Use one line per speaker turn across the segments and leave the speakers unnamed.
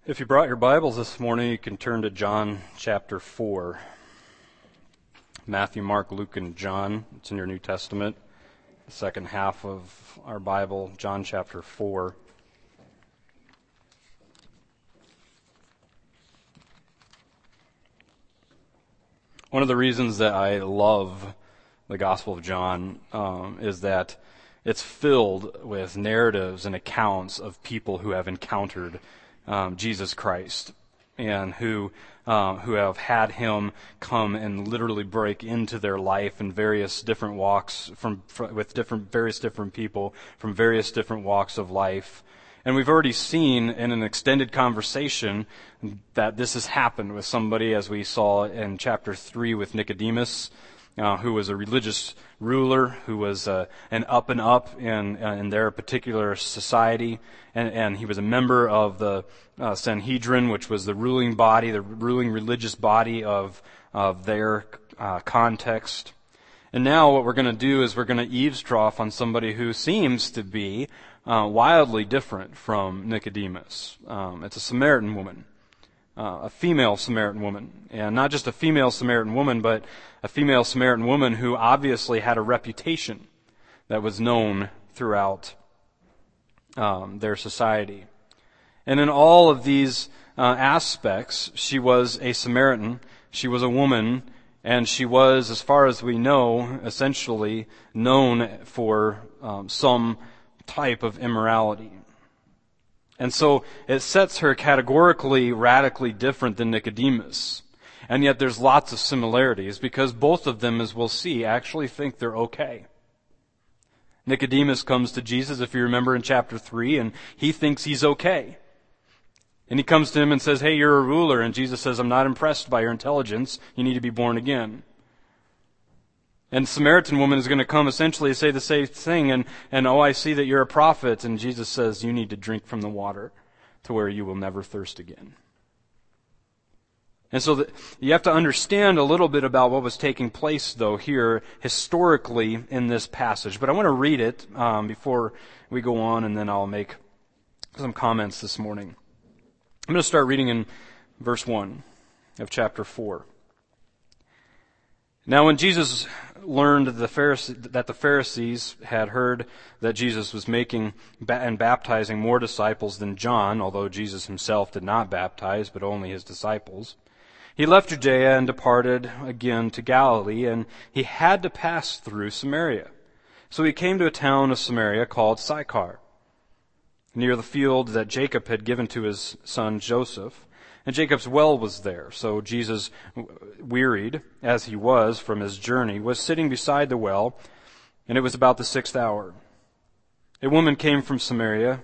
If you brought your Bibles this morning, you can turn to John chapter 4. Matthew, Mark, Luke, and John. It's in your New Testament. The second half of our Bible, John chapter 4. One of the reasons that I love the Gospel of John is that it's filled with narratives and accounts of people who have encountered Jesus Christ, and who have had Him come and literally break into their life in various different walks with various different people from various different walks of life. And we've already seen in an extended conversation that this has happened with somebody, as we saw in chapter 3 with Nicodemus, who was a religious ruler, who was an up and up in their particular society, and he was a member of the Sanhedrin, which was the ruling body, the ruling religious body of their context. And now what we're going to do is we're going to eavesdrop on somebody who seems to be wildly different from Nicodemus. It's a Samaritan woman. A female Samaritan woman. And not just a female Samaritan woman, but a female Samaritan woman who obviously had a reputation that was known throughout their society. And in all of these aspects, she was a Samaritan, she was a woman, and she was, as far as we know, essentially known for some type of immorality. And so it sets her categorically, radically different than Nicodemus. And yet there's lots of similarities, because both of them, as we'll see, actually think they're okay. Nicodemus comes to Jesus, if you remember in chapter 3, and he thinks he's okay. And he comes to him and says, "Hey, you're a ruler." And Jesus says, "I'm not impressed by your intelligence. You need to be born again." And the Samaritan woman is going to come essentially say the same thing, and "Oh, I see that you're a prophet." And Jesus says, "You need to drink from the water to where you will never thirst again." And so you have to understand a little bit about what was taking place, though, here historically in this passage. But I want to read it before we go on, and then I'll make some comments this morning. I'm going to start reading in verse 1 of chapter 4. Now when Jesus learned that the Pharisees had heard that Jesus was making and baptizing more disciples than John, although Jesus himself did not baptize, but only his disciples, he left Judea and departed again to Galilee, and he had to pass through Samaria. So he came to a town of Samaria called Sychar, near the field that Jacob had given to his son Joseph. And Jacob's well was there. So Jesus, wearied as he was from his journey, was sitting beside the well, and it was about the 6th hour. A woman from Samaria,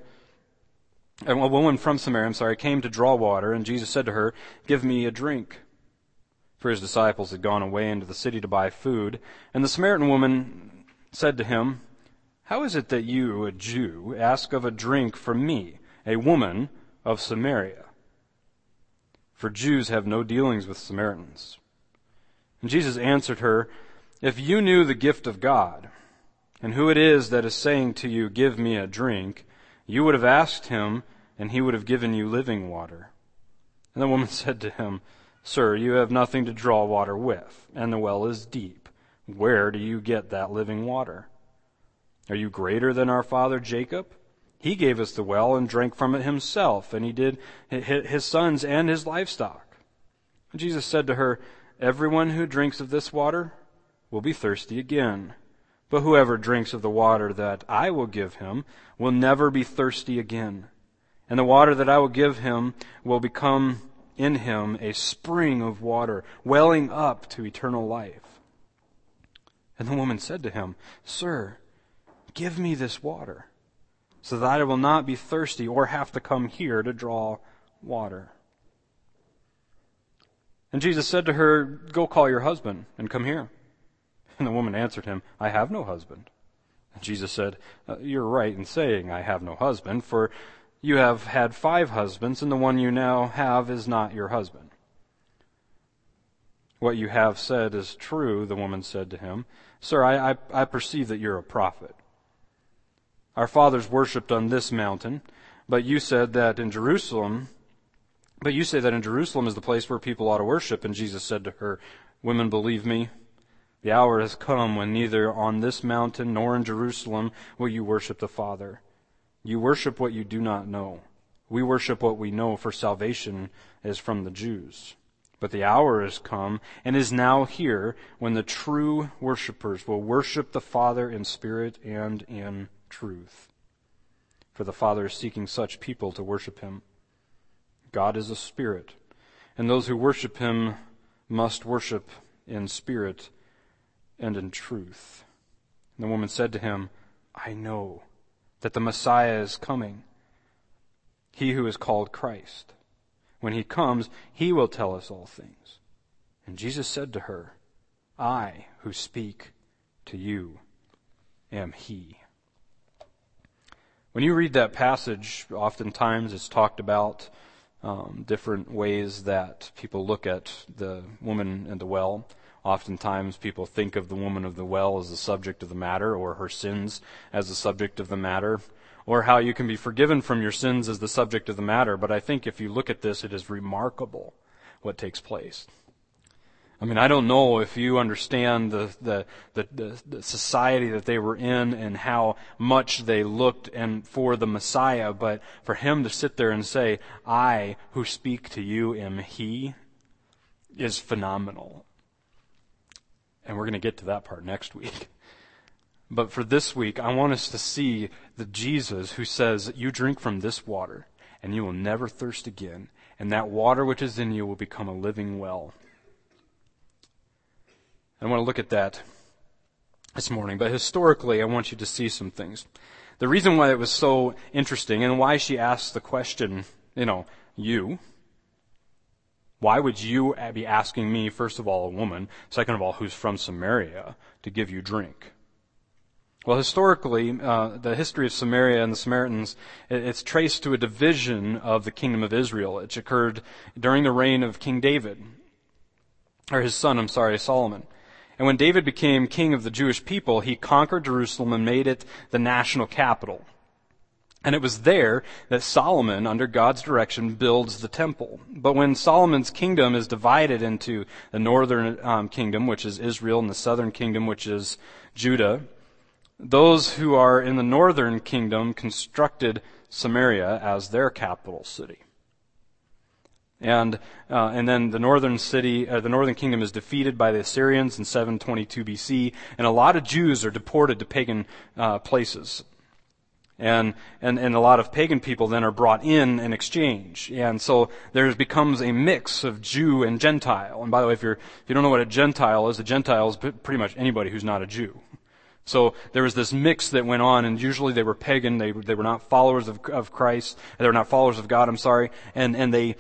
came to draw water, and Jesus said to her, "Give me a drink." For his disciples had gone away into the city to buy food. And the Samaritan woman said to him, "How is it that you, a Jew, ask of a drink from me, a woman of Samaria? For Jews have no dealings with Samaritans." And Jesus answered her, "If you knew the gift of God, and who it is that is saying to you, 'Give me a drink,' you would have asked him, and he would have given you living water." And the woman said to him, "Sir, you have nothing to draw water with, and the well is deep. Where do you get that living water? Are you greater than our father Jacob? He gave us the well and drank from it himself, and he did his sons and his livestock." And Jesus said to her, "Everyone who drinks of this water will be thirsty again. But whoever drinks of the water that I will give him will never be thirsty again. And the water that I will give him will become in him a spring of water, welling up to eternal life." And the woman said to him, "Sir, give me this water, so that I will not be thirsty or have to come here to draw water." And Jesus said to her, "Go call your husband and come here." And the woman answered him, "I have no husband." And Jesus said, "You're right in saying, 'I have no husband,' for you have had 5 husbands, and the one you now have is not your husband." "What you have said is true," the woman said to him. "Sir, I perceive that you're a prophet. Our fathers worshipped on this mountain, but you said that in Jerusalem But you say that in Jerusalem is the place where people ought to worship. And Jesus said to her, Women, believe me, the hour has come when neither on this mountain nor in Jerusalem will you worship the Father. You worship what you do not know. We worship what we know, for salvation is from the Jews. But the hour has come and is now here when the true worshipers will worship the Father in spirit and in truth. For the Father is seeking such people to worship him. God is a spirit, and those who worship him must worship in spirit and in truth. And the woman said to him, I know that the Messiah is coming, he who is called Christ. When he comes, he will tell us all things. And Jesus said to her, I who speak to you am he. When you read that passage, oftentimes it's talked about different ways that people look at the woman at the well. Oftentimes people think of the woman of the well as the subject of the matter, or her sins as the subject of the matter, or how you can be forgiven from your sins as the subject of the matter. But I think if you look at this, it is remarkable what takes place. I mean, I don't know if you understand the society that they were in and how much they looked and for the Messiah, but for him to sit there and say, I who speak to you am he, is phenomenal. And we're going to get to that part next week. But for this week, I want us to see the Jesus who says, you drink from this water and you will never thirst again, and that water which is in you will become a living well. I want to look at that this morning, but historically I want you to see some things. The reason why it was so interesting and why she asked the question, why would you be asking me, first of all, a woman, second of all, who's from Samaria, to give you drink? Well, historically, the history of Samaria and the Samaritans, it's traced to a division of the kingdom of Israel, which occurred during the reign of King David, or his son, Solomon. And when David became king of the Jewish people, he conquered Jerusalem and made it the national capital. And it was there that Solomon, under God's direction, builds the temple. But when Solomon's kingdom is divided into the northern kingdom, which is Israel, and the southern kingdom, which is Judah, those who are in the northern kingdom constructed Samaria as their capital city. And then the northern kingdom is defeated by the Assyrians in 722 BC, and a lot of Jews are deported to pagan places. And a lot of pagan people then are brought in exchange. And so there becomes a mix of Jew and Gentile. And by the way, if you don't know what a Gentile is pretty much anybody who's not a Jew. So there was this mix that went on, and usually they were pagan. They were not followers of Christ. They were not followers of God. And they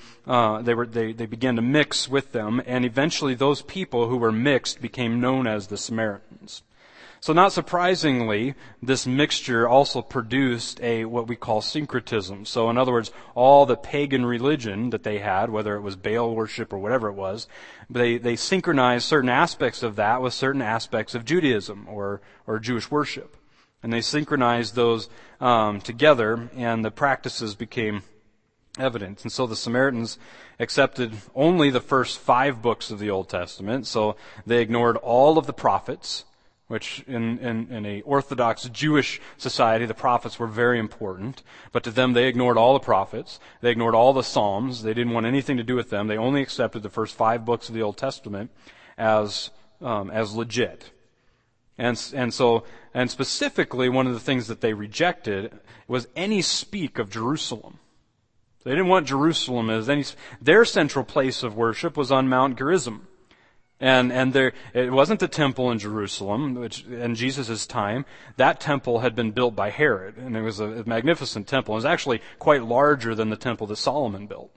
began to mix with them, and eventually those people who were mixed became known as the Samaritans. So not surprisingly, this mixture also produced what we call syncretism. So in other words, all the pagan religion that they had, whether it was Baal worship or whatever it was, they synchronized certain aspects of that with certain aspects of Judaism or Jewish worship. And they synchronized those together, and the practices became evident. And so the Samaritans accepted only the first 5 books of the Old Testament. So they ignored all of the prophets, which in a Orthodox Jewish society, the prophets were very important. But to them, they ignored all the prophets. They ignored all the Psalms. They didn't want anything to do with them. They only accepted the first 5 books of the Old Testament as legit. And specifically, one of the things that they rejected was any speak of Jerusalem. They didn't want Jerusalem as their central place of worship was on Mount Gerizim. And it wasn't the temple in Jerusalem, which in Jesus' time, that temple had been built by Herod, and it was a magnificent temple. It was actually quite larger than the temple that Solomon built.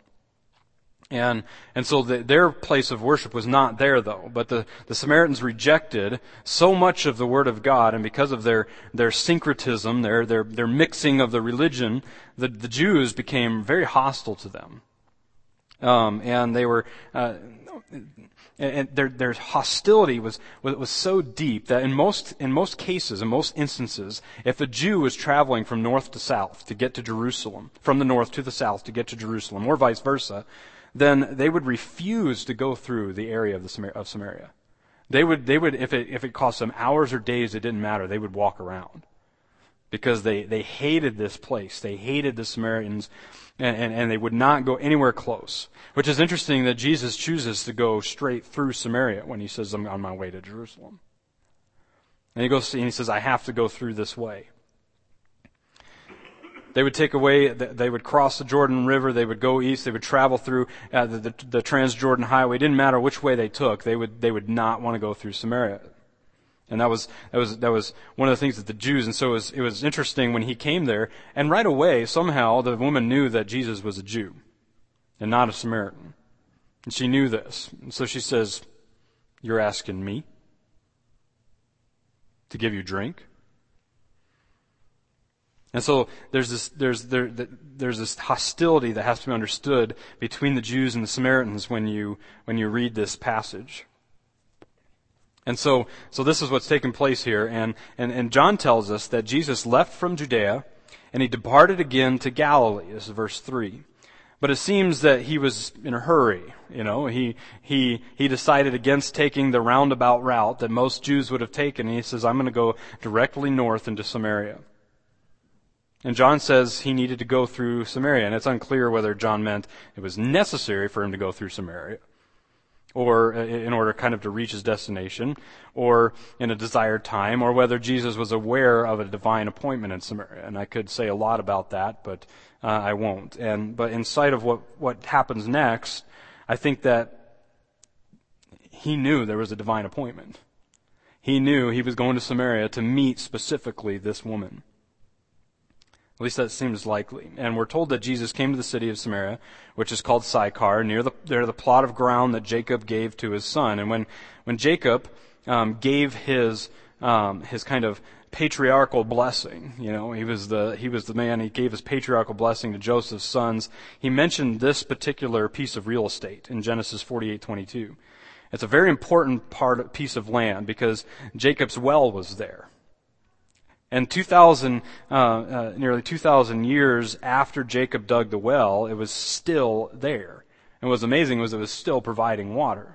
And so their place of worship was not there, though. But the Samaritans rejected so much of the Word of God, and because of their syncretism, their mixing of the religion, the Jews became very hostile to them. And they were, and their hostility was so deep that in most cases, in most instances, if a Jew was traveling from north to south to get to Jerusalem, from the north to the south to get to Jerusalem, or vice versa, then they would refuse to go through the area of Samaria. They would if it cost them hours or days, it didn't matter. They would walk around because they hated this place. They hated the Samaritans, and they would not go anywhere close. Which is interesting that Jesus chooses to go straight through Samaria when he says, I'm on my way to Jerusalem. And he says, I have to go through this way. They would they would cross the Jordan River, they would go east, they would travel through the Transjordan Highway. It didn't matter which way they took, they would not want to go through Samaria. And that was one of the things that the Jews, and so it was interesting when he came there, and right away, somehow, the woman knew that Jesus was a Jew and not a Samaritan. And she knew this. And so she says, you're asking me to give you drink? And so there's this hostility that has to be understood between the Jews and the Samaritans when you read this passage. And so this is what's taking place here, and John tells us that Jesus left from Judea and he departed again to Galilee. This is verse 3. But it seems that he was in a hurry. He decided against taking the roundabout route that most Jews would have taken, and he says, I'm going to go directly north into Samaria. And John says he needed to go through Samaria, and it's unclear whether John meant it was necessary for him to go through Samaria, or in order kind of to reach his destination, or in a desired time, or whether Jesus was aware of a divine appointment in Samaria. And I could say a lot about that, but I won't. But in sight of what happens next, I think that he knew there was a divine appointment. He knew he was going to Samaria to meet specifically this woman. At least that seems likely. And we're told that Jesus came to the city of Samaria, which is called Sychar, near the plot of ground that Jacob gave to his son. And when Jacob gave his kind of patriarchal blessing, he was the man, he gave his patriarchal blessing to Joseph's sons, he mentioned this particular piece of real estate in Genesis 48:22. It's a very important piece of land because Jacob's well was there. And nearly 2,000 years after Jacob dug the well, it was still there. And what was amazing was it was still providing water.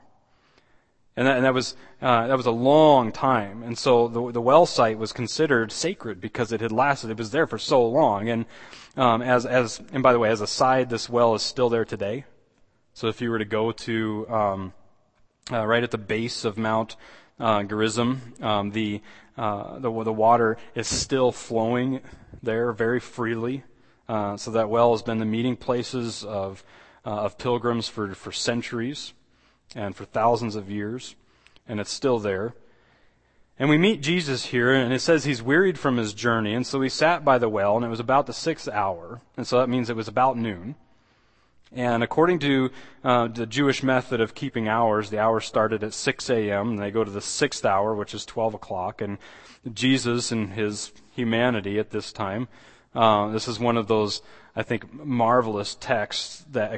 And that was a long time. And so the well site was considered sacred because it had lasted. It was there for so long. And and by the way, as a side, this well is still there today. So if you were to go to right at the base of Mount Gerizim, the water is still flowing there very freely. So that well has been the meeting places of pilgrims for centuries and for thousands of years, and it's still there. And we meet Jesus here, and it says he's wearied from his journey, and so he sat by the well, and it was about the 6th hour, and so that means it was about noon. And according to the Jewish method of keeping hours, the hour started at 6 a.m., and they go to the 6th hour, which is 12 o'clock. And Jesus, in his humanity at this time, this is one of those, I think, marvelous texts that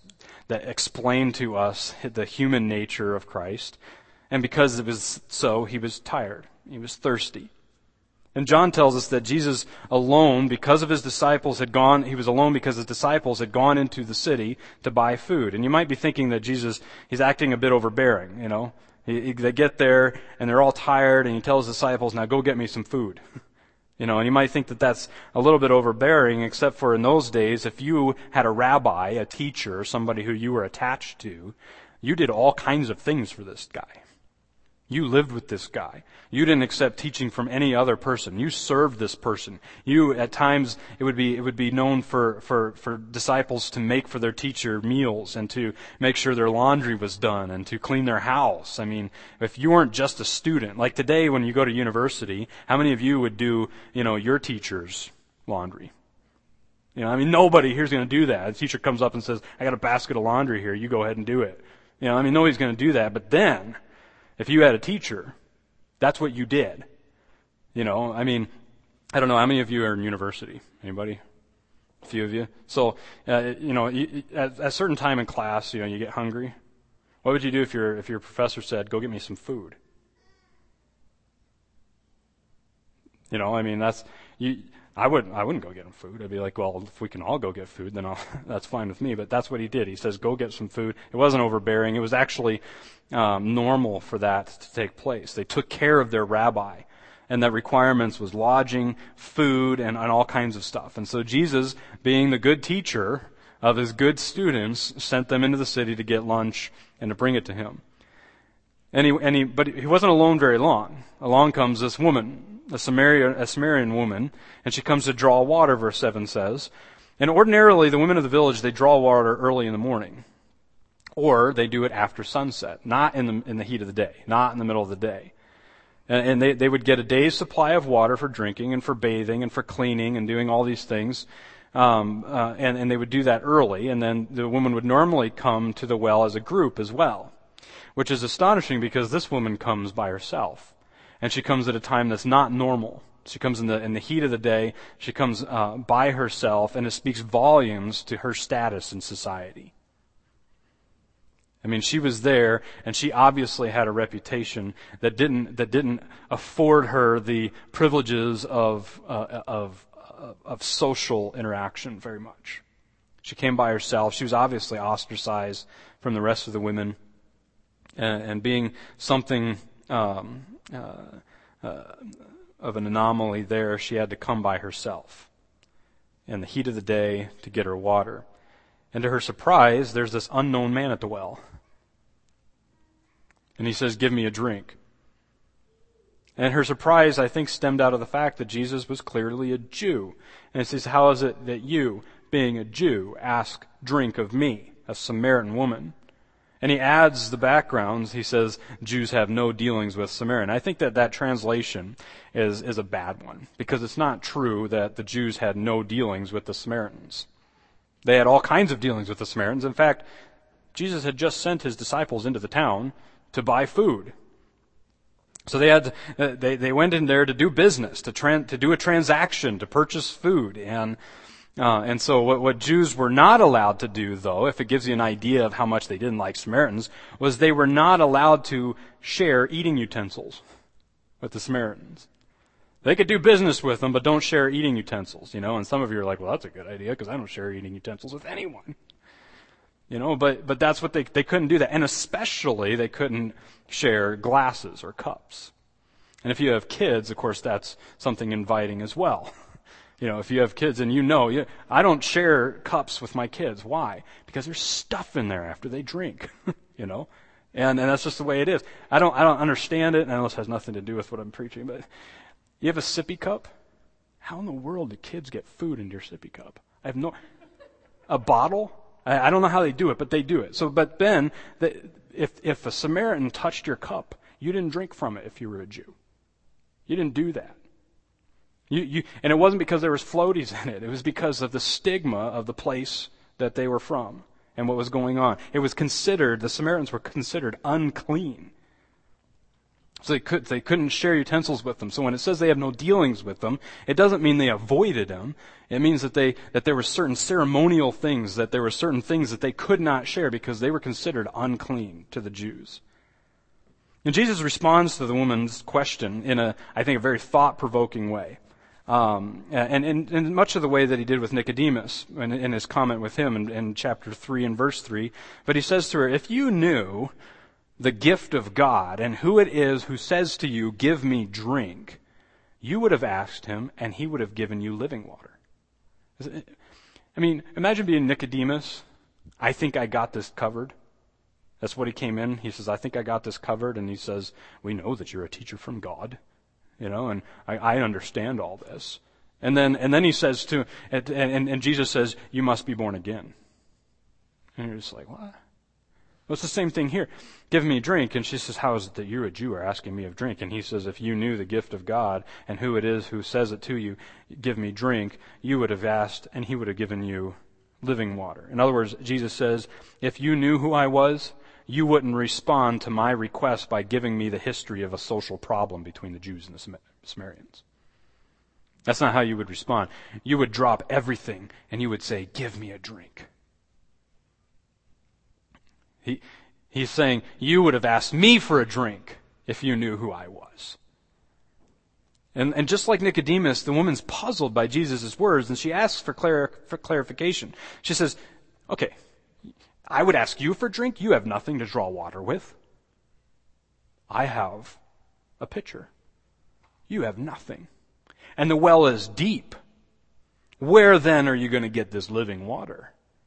explain to us the human nature of Christ. And because it was so, he was tired. He was thirsty. And John tells us that Jesus alone, because of his disciples he was alone because his disciples had gone into the city to buy food. And you might be thinking that Jesus, he's acting a bit overbearing, They get there and they're all tired and he tells his disciples, now go get me some food. And you might think that that's a little bit overbearing, except for in those days, if you had a rabbi, a teacher, somebody who you were attached to, you did all kinds of things for this guy. You lived with this guy. You didn't accept teaching from any other person. You served this person. You, at times, it would be known for disciples to make for their teacher meals and to make sure their laundry was done and to clean their house. I mean, if you weren't just a student, like today when you go to university, how many of you would do, your teacher's laundry? Nobody here's going to do that. The teacher comes up and says, I got a basket of laundry here. You go ahead and do it. Nobody's going to do that. But then, if you had a teacher, that's what you did. I don't know, how many of you are in university? Anybody? A few of you. So, at a certain time in class, you get hungry. What would you do if your professor said, "Go get me some food"? I wouldn't go get him food. I'd be like, well, if we can all go get food, then that's fine with me. But that's what he did. He says, go get some food. It wasn't overbearing. It was actually normal for that to take place. They took care of their rabbi. And the requirements was lodging, food, and all kinds of stuff. And so Jesus, being the good teacher of his good students, sent them into the city to get lunch and to bring it to him. But he wasn't alone very long. Along comes this woman, a Samaritan woman, and she comes to draw water, verse 7 says. And ordinarily, the women of the village, they draw water early in the morning. Or they do it after sunset, not in the heat of the day, not in the middle of the day. And they would get a day's supply of water for drinking and for bathing and for cleaning and doing all these things. And they would do that early. And then the woman would normally come to the well as a group as well, which is astonishing because this woman comes by herself. And she comes at a time that's not normal. She comes in the heat of the day. She comes by herself, and it speaks volumes to her status in society. I mean, she was there, and she obviously had a reputation that didn't afford her the privileges of social interaction very much. She came by herself. She was obviously ostracized from the rest of the women, and being something of an anomaly there, she had to come by herself in the heat of the day to get her water. And to her surprise, there's this unknown man at the well. And he says, "Give me a drink." And her surprise, I think, stemmed out of the fact that Jesus was clearly a Jew. And he says, "How is it that you, being a Jew, ask drink of me, a Samaritan woman?" And he adds the backgrounds. He says, Jews have no dealings with Samaritan. I think that translation is a bad one, because it's not true that the Jews had no dealings with the Samaritans. They had all kinds of dealings with the Samaritans. In fact, Jesus had just sent his disciples into the town to buy food. So they went in there to do business, to do a transaction, to purchase food. And so what Jews were not allowed to do, though, if it gives you an idea of how much they didn't like Samaritans, was they were not allowed to share eating utensils with the Samaritans. They could do business with them, but don't share eating utensils, And some of you are like, well, that's a good idea, because I don't share eating utensils with anyone. But that's what they couldn't do that. And especially they couldn't share glasses or cups. And if you have kids, of course, that's something inviting as well. If you have kids and I don't share cups with my kids. Why? Because there's stuff in there after they drink, And that's just the way it is. I don't understand it, and I know this has nothing to do with what I'm preaching, but you have a sippy cup? How in the world do kids get food into your sippy cup? A bottle? I don't know how they do it, but they do it. So, but then, if a Samaritan touched your cup, you didn't drink from it if you were a Jew. You didn't do that. And it wasn't because there was floaties in it. It was because of the stigma of the place that they were from and what was going on. The Samaritans were considered unclean. So they couldn't share utensils with them. So when it says they have no dealings with them, it doesn't mean they avoided them. It means that there were certain ceremonial things, that there were certain things that they could not share because they were considered unclean to the Jews. And Jesus responds to the woman's question in I think, a very thought-provoking way. And in much of the way that he did with Nicodemus in his comment with him in chapter 3 and verse 3. But he says to her, if you knew the gift of God and who it is who says to you, give me drink, you would have asked him and he would have given you living water. I mean, imagine being Nicodemus. I think I got this covered. That's what he came in. He says, I think I got this covered. And he says, we know that you're a teacher from God, and I understand all this. And then he says and Jesus says, you must be born again. And you're just like, what? Well, it's the same thing here. Give me a drink. And she says, how is it that you, a Jew, are asking me of drink? And he says, if you knew the gift of God and who it is who says it to you, give me drink, you would have asked and he would have given you living water. In other words, Jesus says, if you knew who I was, you wouldn't respond to my request by giving me the history of a social problem between the Jews and the Samaritans. That's not how you would respond. You would drop everything and you would say, "Give me a drink." He's saying, you would have asked me for a drink if you knew who I was. And just like Nicodemus, the woman's puzzled by Jesus' words, and she asks for clarification. She says, "Okay, I would ask you for a drink. You have nothing to draw water with. I have a pitcher. You have nothing. And the well is deep. Where then are you going to get this living water?"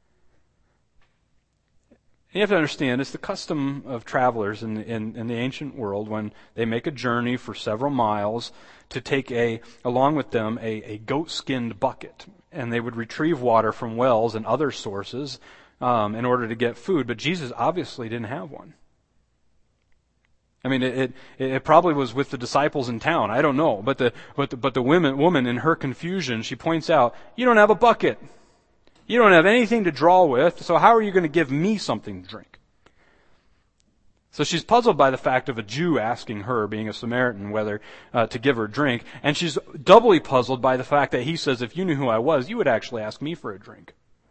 You have to understand, it's the custom of travelers in the ancient world when they make a journey for several miles to take along with them a goat-skinned bucket. And they would retrieve water from wells and other sources in order to get food. But Jesus obviously didn't have one. I mean, it probably was with the disciples in town. I don't know. But the woman, in her confusion, she points out, "You don't have a bucket. You don't have anything to draw with, so how are you going to give me something to drink?" So she's puzzled by the fact of a Jew asking her, being a Samaritan, whether to give her a drink. And she's doubly puzzled by the fact that he says, "If you knew who I was, you would actually ask me for a drink."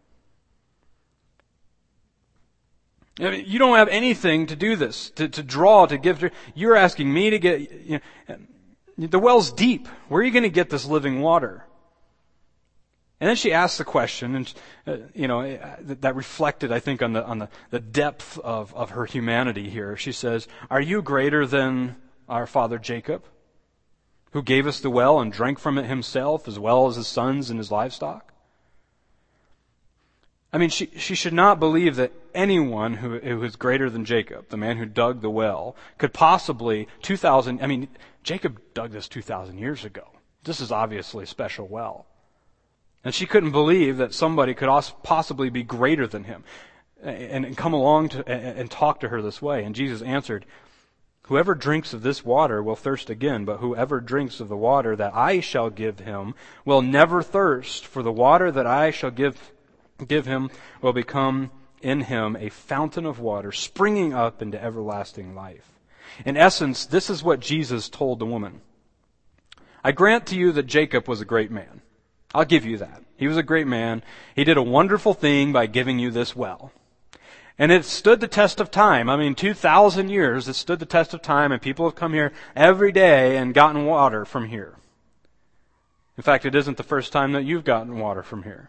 I mean, you don't have anything to do this, to draw, to give. You're asking me to get. The well's deep. Where are you going to get this living water? And then she asks the question, and that reflected, I think, on the depth of her humanity here. She says, "Are you greater than our father Jacob, who gave us the well and drank from it himself, as well as his sons and his livestock?" I mean, she should not believe that anyone who is greater than Jacob, the man who dug the well, could possibly, Jacob dug this 2,000 years ago. This is obviously a special well. And she couldn't believe that somebody could possibly be greater than him and come along and talk to her this way. And Jesus answered, "Whoever drinks of this water will thirst again, but whoever drinks of the water that I shall give him will never thirst, for the water that I shall give him will become in him a fountain of water springing up into everlasting life." In essence, this is what Jesus told the woman. "I grant to you that Jacob was a great man. I'll give you that. He was a great man. He did a wonderful thing by giving you this well. And it stood the test of time. 2,000 years, it stood the test of time, and people have come here every day and gotten water from here. In fact, it isn't the first time that you've gotten water from here.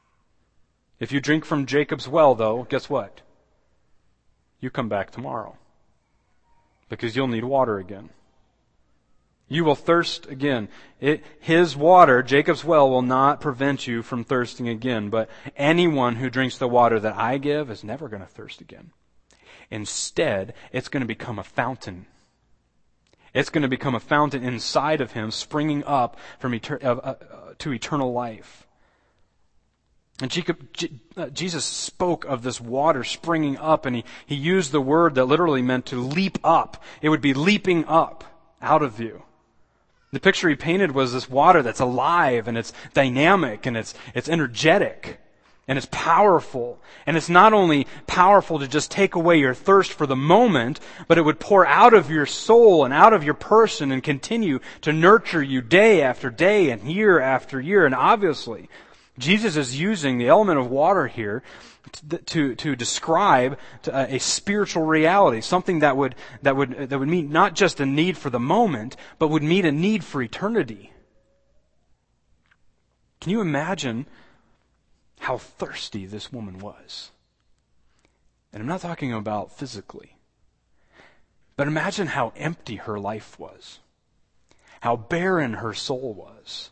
If you drink from Jacob's well, though, guess what? You come back tomorrow, because you'll need water again. You will thirst again. His water, Jacob's well, will not prevent you from thirsting again. But anyone who drinks the water that I give is never going to thirst again. Instead, it's going to become a fountain. It's going to become a fountain inside of him, springing up from to eternal life. And Jesus spoke of this water springing up, and he used the word that literally meant to leap up. It would be leaping up out of you. The picture he painted was this water that's alive, and it's dynamic, and it's energetic, and it's powerful. And it's not only powerful to just take away your thirst for the moment, but it would pour out of your soul and out of your person and continue to nurture you day after day and year after year. And obviously, Jesus is using the element of water here to describe a spiritual reality, something that would meet not just a need for the moment, but would meet a need for eternity. Can you imagine how thirsty this woman was? And I'm not talking about physically, but imagine how empty her life was, how barren her soul was.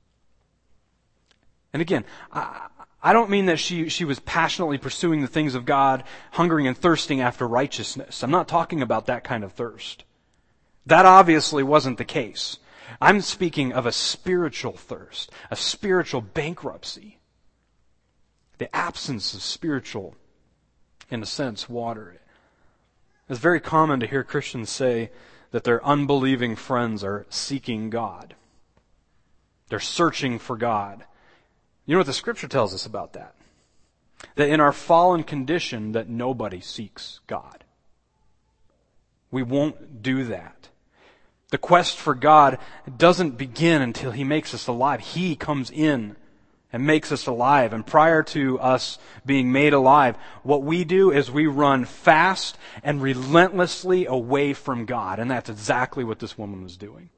And again, I don't mean that she was passionately pursuing the things of God, hungering and thirsting after righteousness. I'm not talking about that kind of thirst. That obviously wasn't the case. I'm speaking of a spiritual thirst, a spiritual bankruptcy. The absence of spiritual, in a sense, water. It's very common to hear Christians say that their unbelieving friends are seeking God. They're searching for God. You know what the Scripture tells us about that? That in our fallen condition, that nobody seeks God. We won't do that. The quest for God doesn't begin until He makes us alive. He comes in and makes us alive. And prior to us being made alive, what we do is we run fast and relentlessly away from God. And that's exactly what this woman was doing.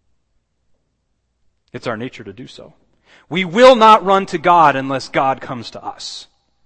It's our nature to do so. We will not run to God unless God comes to us.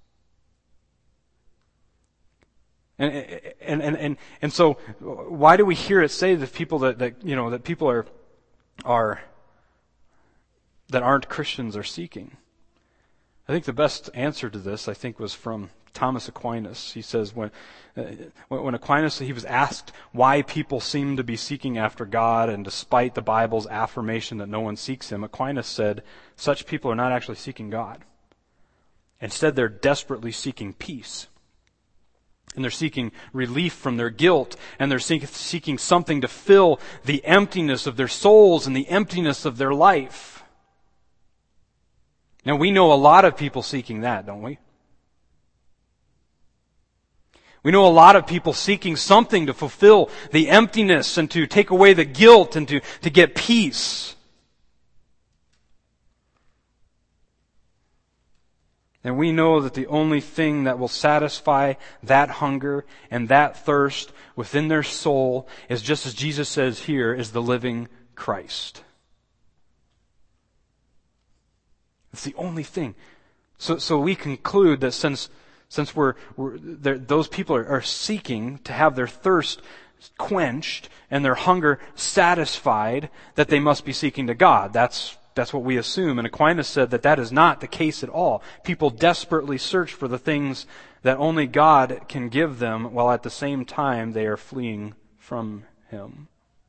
And so why do we hear it say that people that people are that aren't Christians are seeking? I think the best answer to this, I think, was from Thomas Aquinas. He says when Aquinas, he was asked why people seem to be seeking after God, and despite the Bible's affirmation that no one seeks Him, Aquinas said such people are not actually seeking God. Instead, they're desperately seeking peace. And they're seeking relief from their guilt, and they're seeking something to fill the emptiness of their souls and the emptiness of their life. Now, we know a lot of people seeking that, don't we? We know a lot of people seeking something to fulfill the emptiness and to take away the guilt and to get peace. And we know that the only thing that will satisfy that hunger and that thirst within their soul is, just as Jesus says here, is the living Christ. It's the only thing. So we conclude that since those people are seeking to have their thirst quenched and their hunger satisfied, that they must be seeking to God. That's what we assume. And Aquinas said that is not the case at all. People desperately search for the things that only God can give them, while at the same time they are fleeing from Him.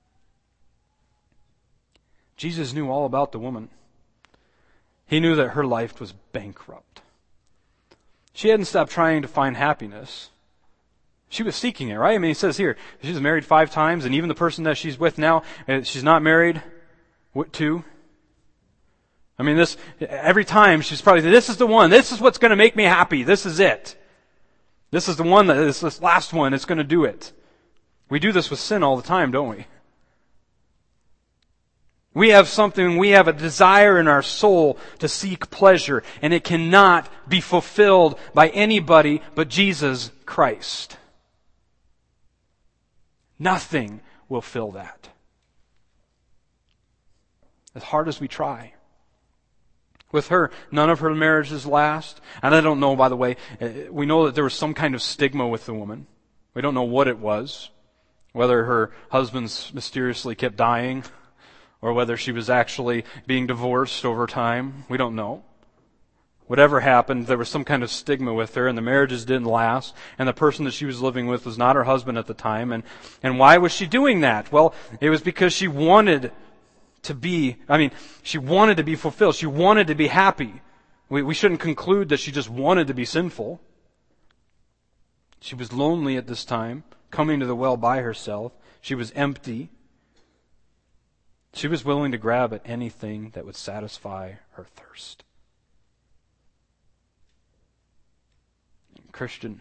Jesus knew all about the woman. He knew that her life was bankrupt. She hadn't stopped trying to find happiness. She was seeking it, right? I mean, he says here, she's married 5 times, and even the person that she's with now, she's not married to. I mean, every time she's probably, this is the one. This is what's going to make me happy. This is it. This is the one that is this last one. It's going to do it. We do this with sin all the time, don't we? We have a desire in our soul to seek pleasure, and it cannot be fulfilled by anybody but Jesus Christ. Nothing will fill that. As hard as we try. With her, none of her marriages last. And I don't know, by the way, we know that there was some kind of stigma with the woman. We don't know what it was. Whether her husbands mysteriously kept dying, or whether she was actually being divorced over time. We don't know. Whatever happened, there was some kind of stigma with her, and the marriages didn't last, and the person that she was living with was not her husband at the time. And why was she doing that? Well, it was because she wanted to be fulfilled. She wanted to be happy. We shouldn't conclude that she just wanted to be sinful. She was lonely at this time, coming to the well by herself. She was empty. She was willing to grab at anything that would satisfy her thirst. Christian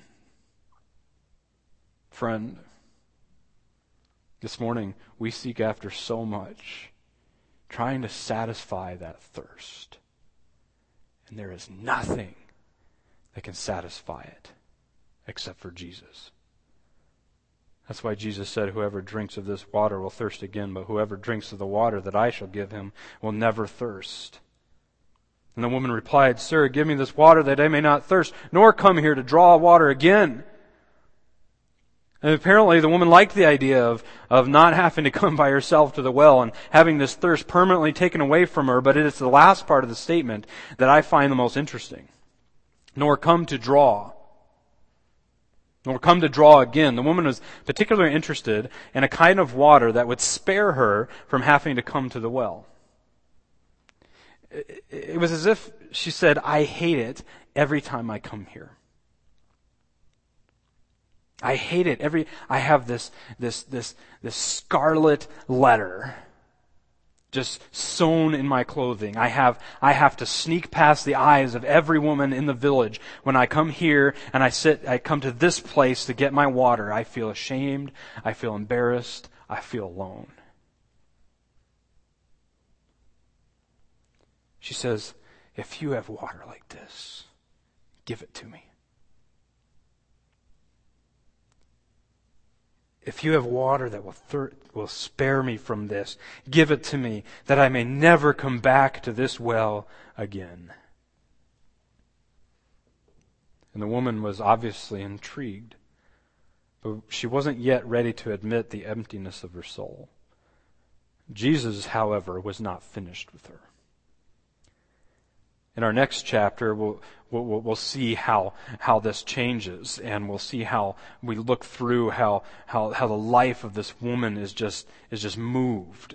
friend, this morning we seek after so much, trying to satisfy that thirst. And there is nothing that can satisfy it except for Jesus. That's why Jesus said, whoever drinks of this water will thirst again, but whoever drinks of the water that I shall give him will never thirst. And the woman replied, Sir, give me this water that I may not thirst, nor come here to draw water again. And apparently the woman liked the idea of not having to come by herself to the well and having this thirst permanently taken away from her, but it is the last part of the statement that I find the most interesting. Nor come to draw. Nor come to draw again. The woman was particularly interested in a kind of water that would spare her from having to come to the well. It was as if she said, I hate it every time I come here. I hate it. I have this scarlet letter just sewn in my clothing. I have to sneak past the eyes of every woman in the village when I come here and I come to this place to get my water. I feel ashamed. I feel embarrassed. I feel alone. She says, if you have water like this, give it to me. If you have water that will spare me from this, give it to me, that I may never come back to this well again. And the woman was obviously intrigued, but she wasn't yet ready to admit the emptiness of her soul. Jesus, however, was not finished with her. In our next chapter, we'll see how this changes, and we'll see how we look through how the life of this woman is just moved.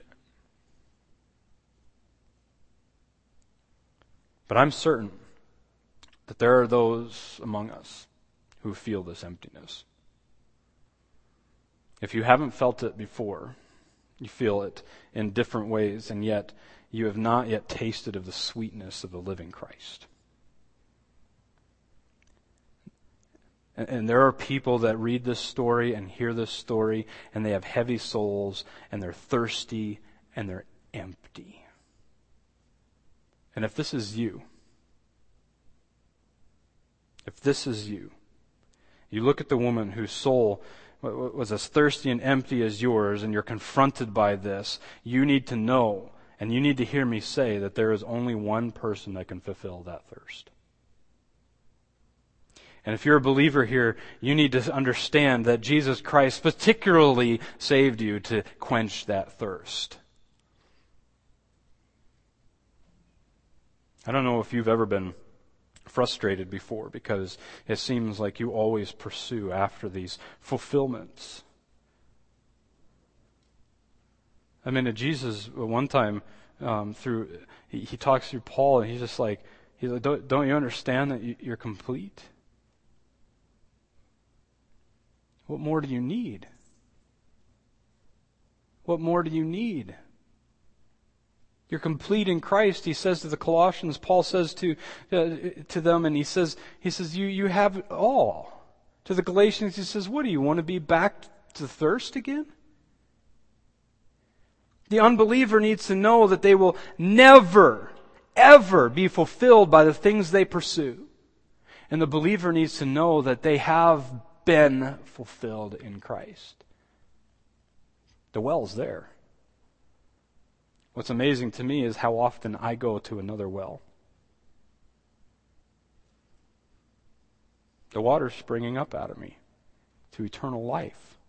But I'm certain that there are those among us who feel this emptiness. If you haven't felt it before, you feel it in different ways, and yet you have not yet tasted of the sweetness of the living Christ. And there are people that read this story and hear this story, and they have heavy souls, and they're thirsty, and they're empty. And if this is you, you look at the woman whose soul was as thirsty and empty as yours, and you're confronted by this, you need to know, and you need to hear me say, that there is only one person that can fulfill that thirst. And if you're a believer here, you need to understand that Jesus Christ particularly saved you to quench that thirst. I don't know if you've ever been frustrated before, because it seems like you always pursue after these fulfillments. I mean, Jesus, one time, he talks through Paul, and he's like, don't you understand that you're complete? What more do you need? What more do you need? You're complete in Christ, he says to the Colossians. Paul says to them, and he says you have it all. To the Galatians, he says, what do you want to be back to thirst again? The unbeliever needs to know that they will never, ever be fulfilled by the things they pursue. And the believer needs to know that they have been fulfilled in Christ. The well's there. What's amazing to me is how often I go to another well. The water's springing up out of me to eternal life.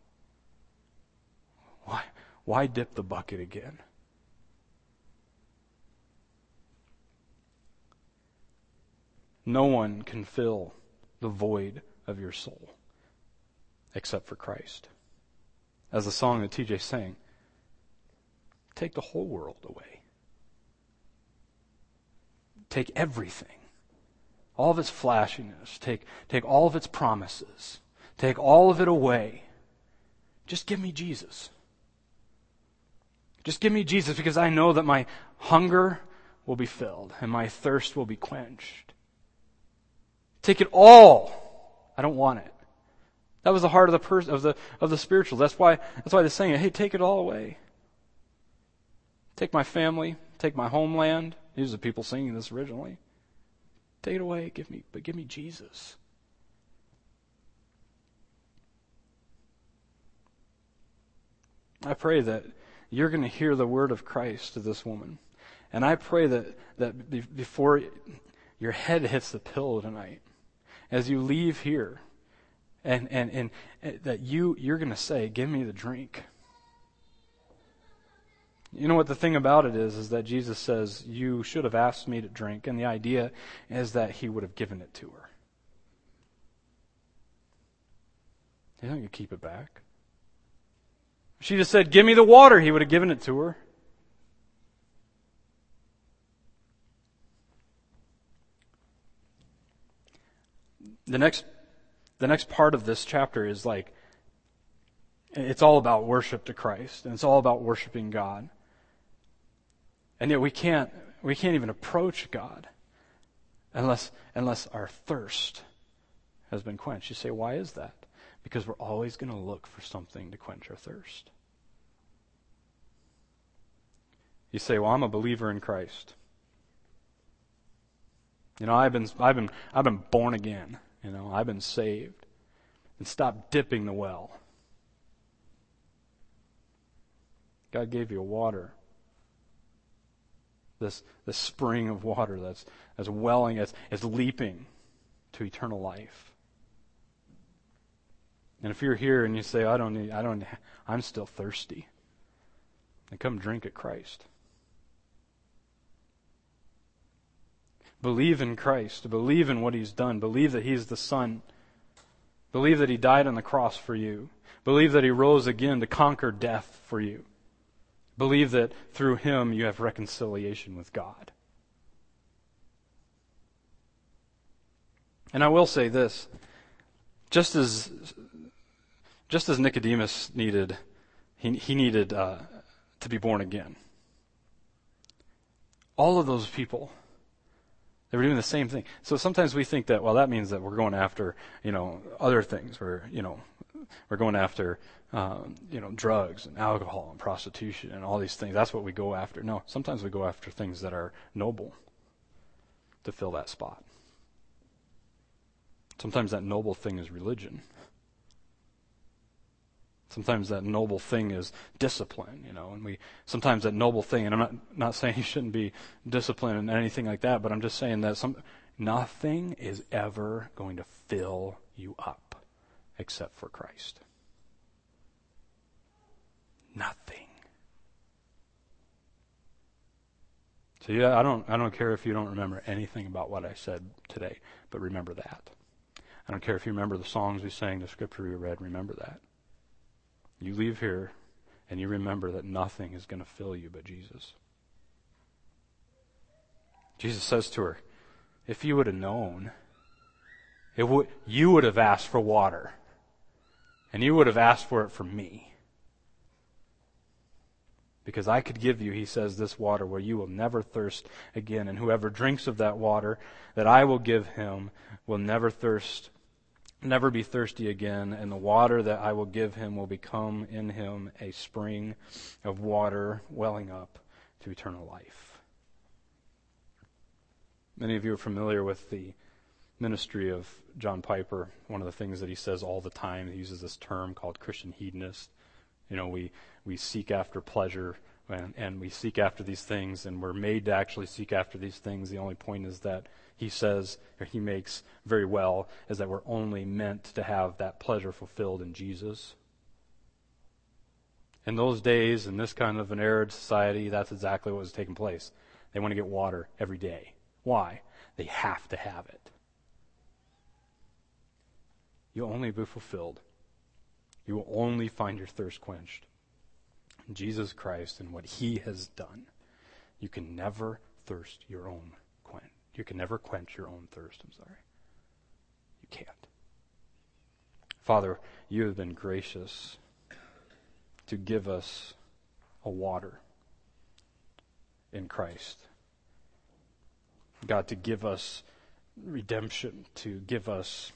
Why dip the bucket again? No one can fill the void of your soul except for Christ. As the song that TJ sang, take the whole world away. Take everything. All of its flashiness. Take all of its promises. Take all of it away. Just give me Jesus. Just give me Jesus, because I know that my hunger will be filled and my thirst will be quenched. Take it all. I don't want it. That was the heart of the spiritual. That's why they're saying, hey, take it all away. Take my family, take my homeland. These are the people singing this originally. Take it away, give me Jesus. I pray that you're going to hear the word of Christ to this woman. And I pray that before your head hits the pillow tonight, as you leave here, and that you're going to say, give me the drink. You know what the thing about it is that Jesus says, you should have asked me to drink, and the idea is that he would have given it to her. He don't keep it back. If she just said, give me the water, he would have given it to her. The next part of this chapter is like, it's all about worship to Christ, and it's all about worshiping God. And yet we can't even approach God unless our thirst has been quenched. You say, why is that? Because we're always going to look for something to quench our thirst. You say, well, I'm a believer in Christ. I've been born again. I've been saved. And stop dipping the well. God gave you water. This spring of water that's welling, as leaping to eternal life. And if you're here and you say, I'm still thirsty, then come drink at Christ. Believe in Christ. Believe in what He's done. Believe that He's the Son. Believe that He died on the cross for you. Believe that He rose again to conquer death for you. Believe that through Him you have reconciliation with God. And I will say this, just as Nicodemus needed, he needed to be born again. All of those people, they were doing the same thing. So sometimes we think that, well, that means that we're going after, other things. We're going after, drugs and alcohol and prostitution and all these things. That's what we go after. No, sometimes we go after things that are noble to fill that spot. Sometimes that noble thing is religion. Sometimes that noble thing is discipline, and sometimes that noble thing, and I'm not saying you shouldn't be disciplined and anything like that, but I'm just saying that nothing is ever going to fill you up except for Christ. Nothing. So I don't care if you don't remember anything about what I said today, but remember that. I don't care if you remember the songs we sang, the scripture we read, remember that. You leave here and you remember that nothing is going to fill you but Jesus. Jesus says to her, if you would have known, you would have asked for water. And you would have asked for it from me. Because I could give you, he says, this water where you will never thirst again. And whoever drinks of that water that I will give him will never be thirsty again. And the water that I will give him will become in him a spring of water welling up to eternal life. Many of you are familiar with the ministry of John Piper. One of the things that he says all the time, he uses this term called Christian hedonist. We seek after pleasure and we seek after these things, and we're made to actually seek after these things. The only point is that he says, or he makes very well, is that we're only meant to have that pleasure fulfilled in Jesus. In those days, in this kind of an arid society, that's exactly what was taking place. They want to get water every day. Why? They have to have it. You'll only be fulfilled. You will only find your thirst quenched in Jesus Christ and what He has done. You can never thirst your own quench. You can never quench your own thirst. You can't. Father, you have been gracious to give us a water in Christ. God, to give us redemption, to give us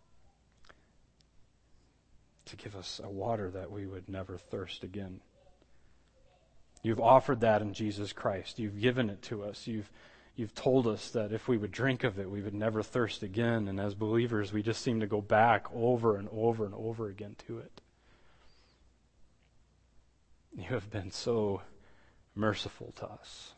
a water that we would never thirst again. You've offered that in Jesus Christ. You've given it to us. You've told us that if we would drink of it, we would never thirst again. And as believers, we just seem to go back over and over and over again to it. You have been so merciful to us.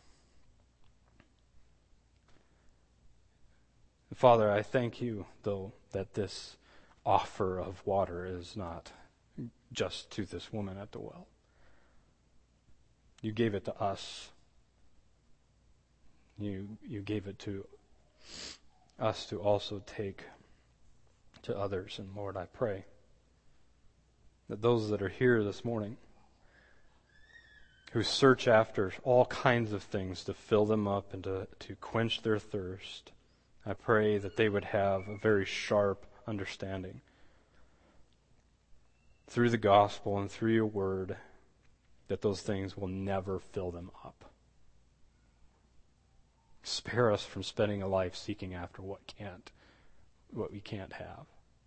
Father, I thank you, though, that this offer of water is not just to this woman at the well. You gave it to us. You gave it to us to also take to others. And Lord, I pray that those that are here this morning who search after all kinds of things to fill them up and to quench their thirst, I pray that they would have a very sharp understanding through the gospel and through your word that those things will never fill them up. Spare us from spending a life seeking after what we can't have.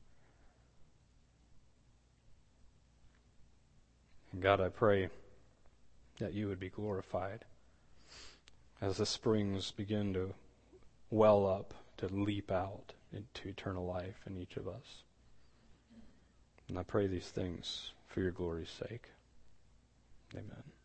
And God, I pray that you would be glorified as the springs begin to well up to leap out into eternal life in each of us. And I pray these things for your glory's sake. Amen.